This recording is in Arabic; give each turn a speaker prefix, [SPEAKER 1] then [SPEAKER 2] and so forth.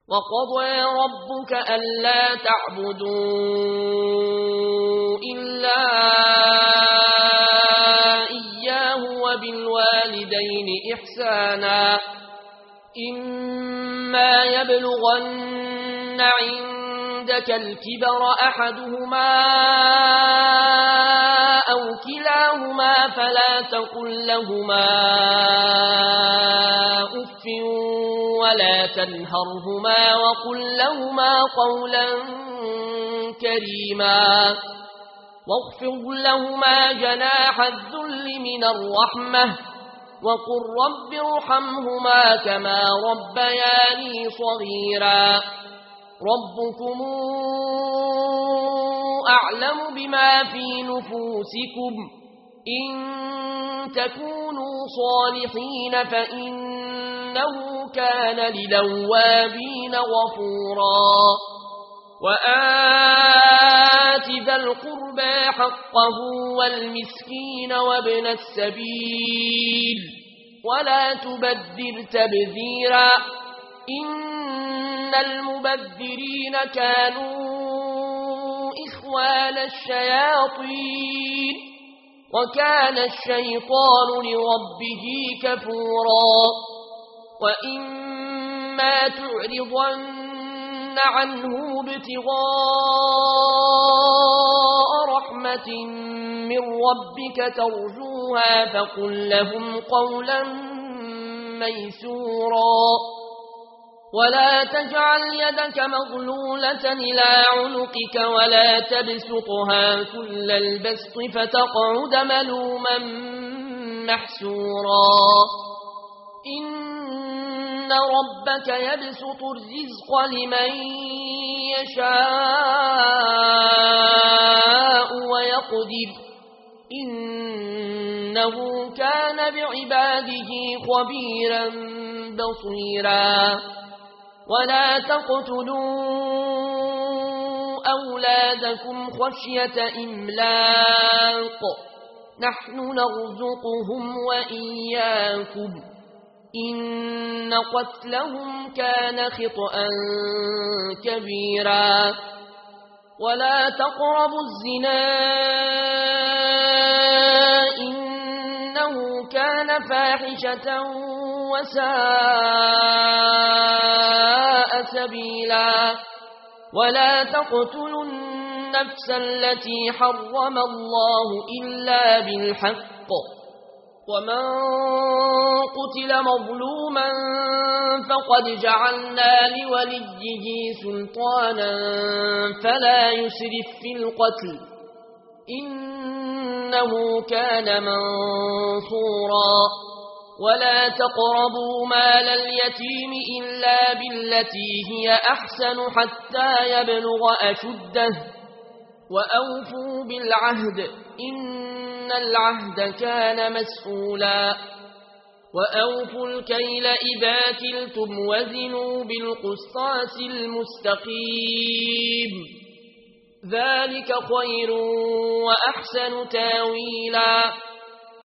[SPEAKER 1] وقضى ربك ألا تعبدوا إلا إياه وبالوالدين إحسانا إما يبلغن عندك الكبر أحدهما أو كلاهما فلا تقل لهما أف ولا تنهرهما وقل لهما قولا كريما واخفض لهما جناح الذل من الرحمة وقل رب ارحمهما كما ربياني صغيرا ربكم أعلم بما في نفوسكم إن تكونوا صالحين فإنه كان للأوابين غفورا وآت ذا القربى حقه والمسكين وابن السبيل ولا تبذر تبذيرا إن المبذرين كانوا إخوان الشياطين وكان الشيطان لربه كفورا وإما تعرضن عنه ابتغاء رحمة من ربك ترجوها فقل لهم قولا ميسورا ولا تجعل يدك مغلولة إلى عنقك ولا تبسطها كل البسط فتقعد ملوما محسورا إن ربك يبسط الرزق لمن يشاء ويقدر إنه كان بعباده خبيرا بصيرا ولا تقتلوا أولادكم خشية إملاق نحن نرزقهم وإياكم إن قتلهم كان خطأ كبيرا ولا تقربوا الزنا إنه كان فاحشة وساء سبيلا ولا تقتلوا النفس التي حرم الله إلا بالحق ومن قتل مظلوما فقد جعلنا لوليه سلطانا فلا يسرف في القتل إنه كان منصورا ولا تقربوا مال اليتيم إلا بالتي هي أحسن حتى يبلغ أشده وأوفوا بالعهد إن العهد كان مسؤولا وأوفوا الكيل إذا كلتم وزنوا بالقسطاس المستقيم ذلك خير وأحسن تاويلا